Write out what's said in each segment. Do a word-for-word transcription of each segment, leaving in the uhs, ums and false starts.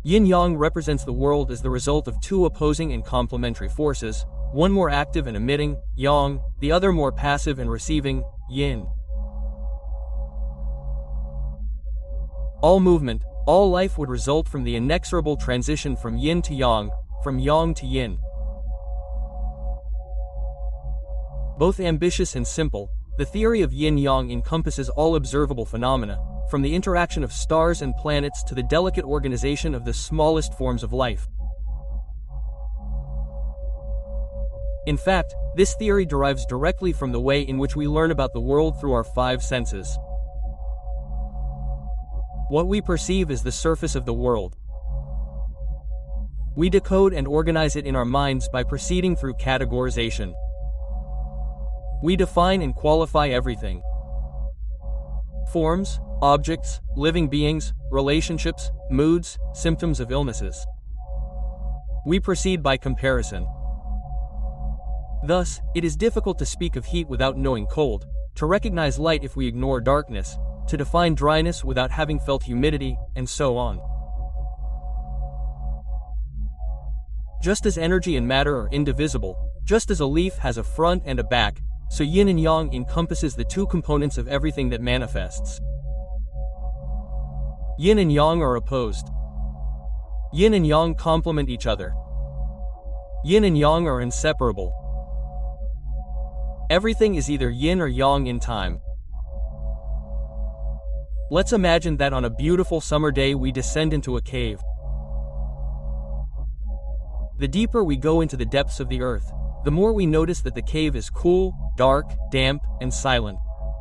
Yin-yang represents the world as the result of two opposing and complementary forces, one more active and emitting, yang, the other more passive and receiving, yin. All movement, all life would result from the inexorable transition from yin to yang, from yang to yin. Both ambitious and simple, the theory of yin-yang encompasses all observable phenomena, from the interaction of stars and planets to the delicate organization of the smallest forms of life. In fact, this theory derives directly from the way in which we learn about the world through our five senses. What we perceive is the surface of the world. We decode and organize it in our minds by proceeding through categorization. We define and qualify everything. Forms, objects, living beings, relationships, moods, symptoms of illnesses. We proceed by comparison. Thus, it is difficult to speak of heat without knowing cold, to recognize light if we ignore darkness, to define dryness without having felt humidity, and so on. Just as energy and matter are indivisible, just as a leaf has a front and a back, so yin and yang encompasses the two components of everything that manifests. Yin and yang are opposed. Yin and yang complement each other. Yin and yang are inseparable. Everything is either yin or yang in time. Let's imagine that on a beautiful summer day we descend into a cave. The deeper we go into the depths of the earth, the more we notice that the cave is cool, dark, damp, and silent.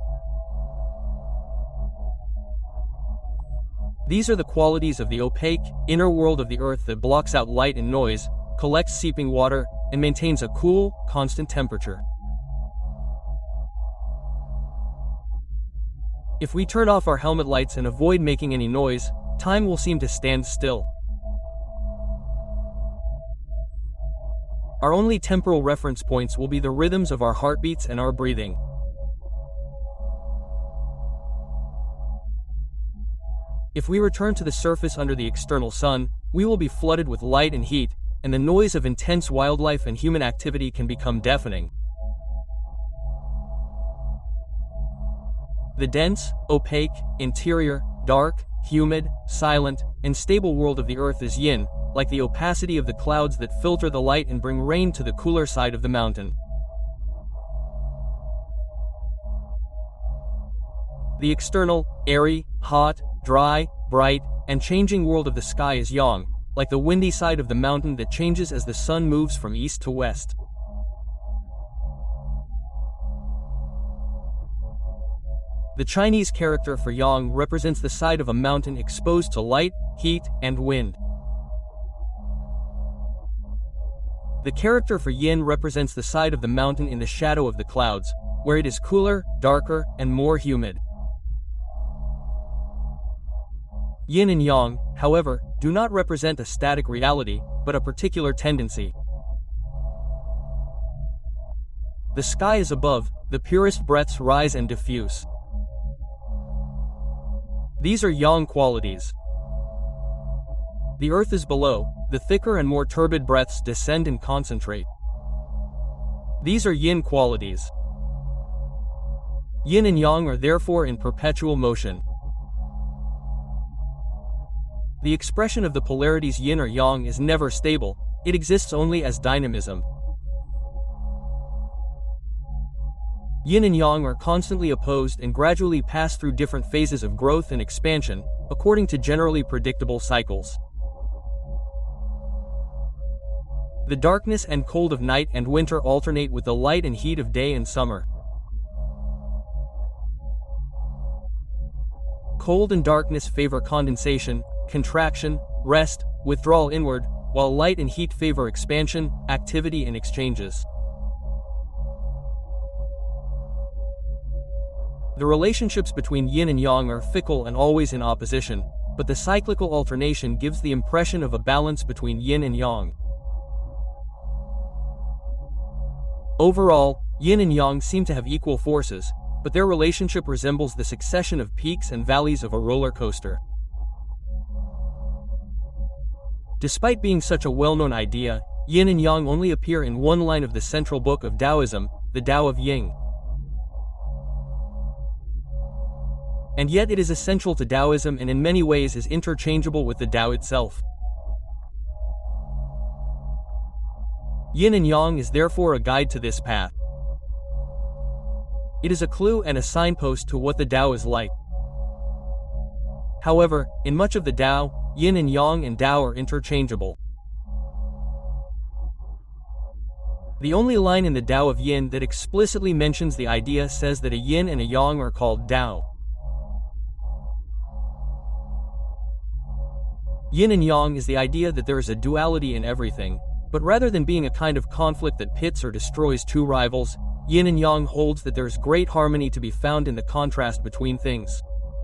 These are the qualities of the opaque, inner world of the earth that blocks out light and noise, collects seeping water, and maintains a cool, constant temperature. If we turn off our helmet lights and avoid making any noise, time will seem to stand still. Our only temporal reference points will be the rhythms of our heartbeats and our breathing. If we return to the surface under the external sun, we will be flooded with light and heat, and the noise of intense wildlife and human activity can become deafening. The dense, opaque, interior, dark, humid, silent, and stable world of the earth is yin, like the opacity of the clouds that filter the light and bring rain to the cooler side of the mountain. The external, airy, hot, dry, bright, and changing world of the sky is yang, like the windy side of the mountain that changes as the sun moves from east to west. The Chinese character for yang represents the side of a mountain exposed to light, heat, and wind. The character for yin represents the side of the mountain in the shadow of the clouds, where it is cooler, darker, and more humid. Yin and yang, however, do not represent a static reality, but a particular tendency. The sky is above, the purest breaths rise and diffuse. These are yang qualities. The earth is below, the thicker and more turbid breaths descend and concentrate. These are yin qualities. Yin and yang are therefore in perpetual motion. The expression of the polarities yin or yang is never stable, it exists only as dynamism. Yin and yang are constantly opposed and gradually pass through different phases of growth and expansion, according to generally predictable cycles. The darkness and cold of night and winter alternate with the light and heat of day and summer. Cold and darkness favor condensation, contraction, rest, withdrawal inward, while light and heat favor expansion, activity, and exchanges. The relationships between yin and yang are fickle and always in opposition, but the cyclical alternation gives the impression of a balance between yin and yang. Overall, yin and yang seem to have equal forces, but their relationship resembles the succession of peaks and valleys of a roller coaster. Despite being such a well-known idea, yin and yang only appear in one line of the central book of Taoism, the Tao of Ying. And yet it is essential to Taoism and in many ways is interchangeable with the Tao itself. Yin and yang is therefore a guide to this path. It is a clue and a signpost to what the Tao is like. However, in much of the Tao, yin and yang and Tao are interchangeable. The only line in the Tao of Yin that explicitly mentions the idea says that a yin and a yang are called Tao. Yin and yang is the idea that there is a duality in everything, but rather than being a kind of conflict that pits or destroys two rivals, yin and yang holds that there is great harmony to be found in the contrast between things.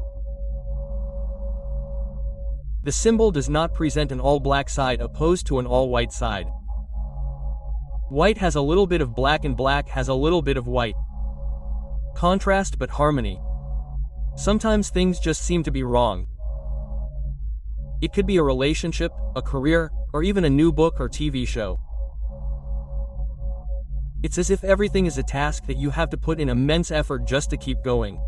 The symbol does not present an all-black side opposed to an all-white side. White has a little bit of black and black has a little bit of white. Contrast but harmony. Sometimes things just seem to be wrong. It could be a relationship, a career, or even a new book or T V show. It's as if everything is a task that you have to put in immense effort just to keep going.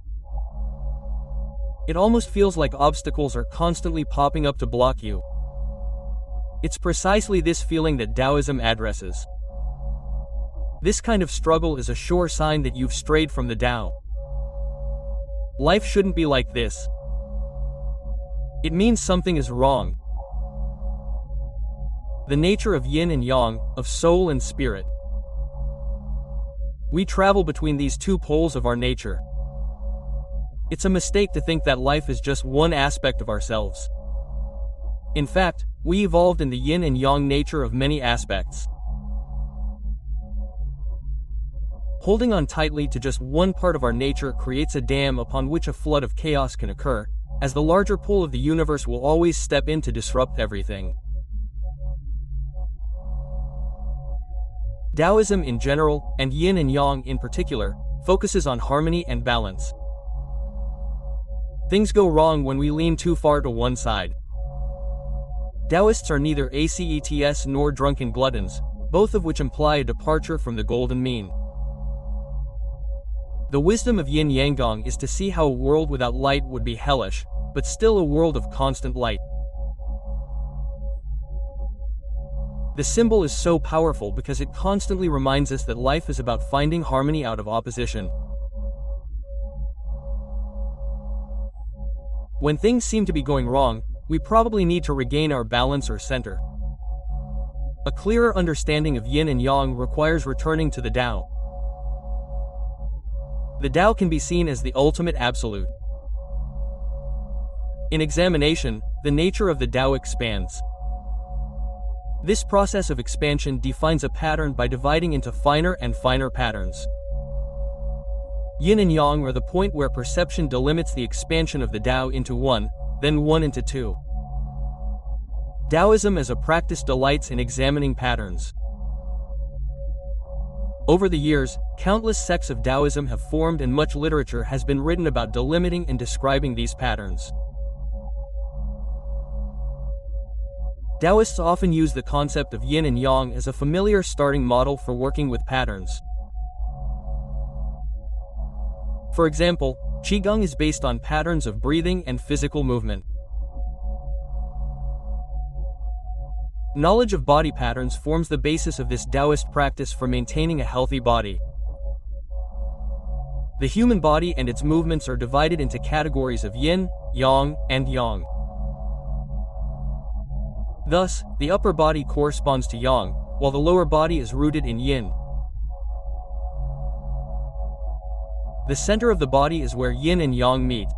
It almost feels like obstacles are constantly popping up to block you. It's precisely this feeling that Taoism addresses. This kind of struggle is a sure sign that you've strayed from the Tao. Life shouldn't be like this. It means something is wrong. The nature of yin and yang, of soul and spirit. We travel between these two poles of our nature. It's a mistake to think that life is just one aspect of ourselves. In fact, we evolved in the yin and yang nature of many aspects. Holding on tightly to just one part of our nature creates a dam upon which a flood of chaos can occur, as the larger pull of the universe will always step in to disrupt everything. Taoism in general, and yin and yang in particular, focuses on harmony and balance. Things go wrong when we lean too far to one side. Taoists are neither ascets nor drunken gluttons, both of which imply a departure from the golden mean. The wisdom of yin-yang gong is to see how a world without light would be hellish, but still a world of constant light. The symbol is so powerful because it constantly reminds us that life is about finding harmony out of opposition. When things seem to be going wrong, we probably need to regain our balance or center. A clearer understanding of yin and yang requires returning to the Tao. The Tao can be seen as the ultimate absolute. In examination, the nature of the Tao expands. This process of expansion defines a pattern by dividing into finer and finer patterns. Yin and yang are the point where perception delimits the expansion of the Tao into one, then one into two. Taoism as a practice delights in examining patterns. Over the years, countless sects of Taoism have formed and much literature has been written about delimiting and describing these patterns. Taoists often use the concept of yin and yang as a familiar starting model for working with patterns. For example, Qigong is based on patterns of breathing and physical movement. Knowledge of body patterns forms the basis of this Taoist practice for maintaining a healthy body. The human body and its movements are divided into categories of yin, yang, and yang. Thus, the upper body corresponds to yang, while the lower body is rooted in yin. The center of the body is where yin and yang meet.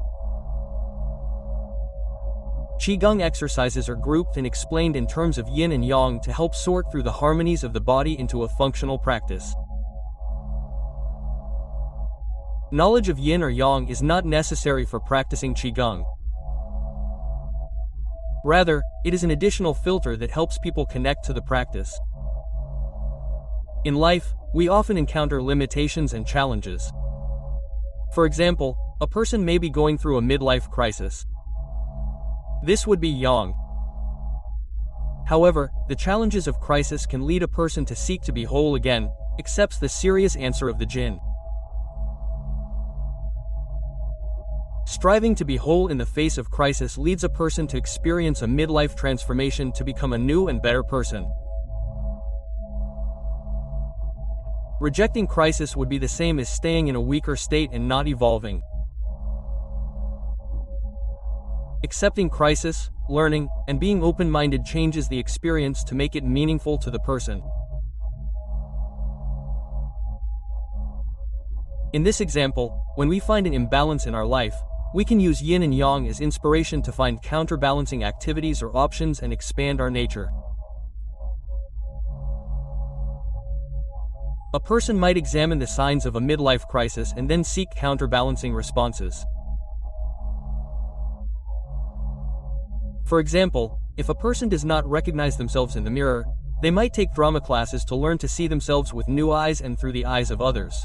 Qigong exercises are grouped and explained in terms of yin and yang to help sort through the harmonies of the body into a functional practice. Knowledge of yin or yang is not necessary for practicing Qigong. Rather, it is an additional filter that helps people connect to the practice. In life, we often encounter limitations and challenges. For example, a person may be going through a midlife crisis. This would be yang. However, the challenges of crisis can lead a person to seek to be whole again, accepts the serious answer of the jinn. Striving to be whole in the face of crisis leads a person to experience a midlife transformation to become a new and better person. Rejecting crisis would be the same as staying in a weaker state and not evolving. Accepting crisis, learning, and being open-minded changes the experience to make it meaningful to the person. In this example, when we find an imbalance in our life, we can use yin and yang as inspiration to find counterbalancing activities or options and expand our nature. A person might examine the signs of a midlife crisis and then seek counterbalancing responses. For example, if a person does not recognize themselves in the mirror, they might take drama classes to learn to see themselves with new eyes and through the eyes of others.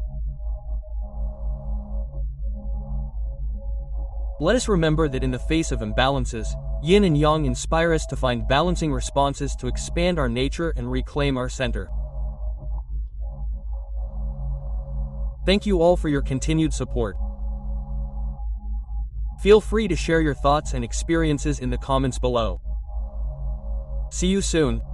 Let us remember that in the face of imbalances, yin and yang inspire us to find balancing responses to expand our nature and reclaim our center. Thank you all for your continued support. Feel free to share your thoughts and experiences in the comments below. See you soon.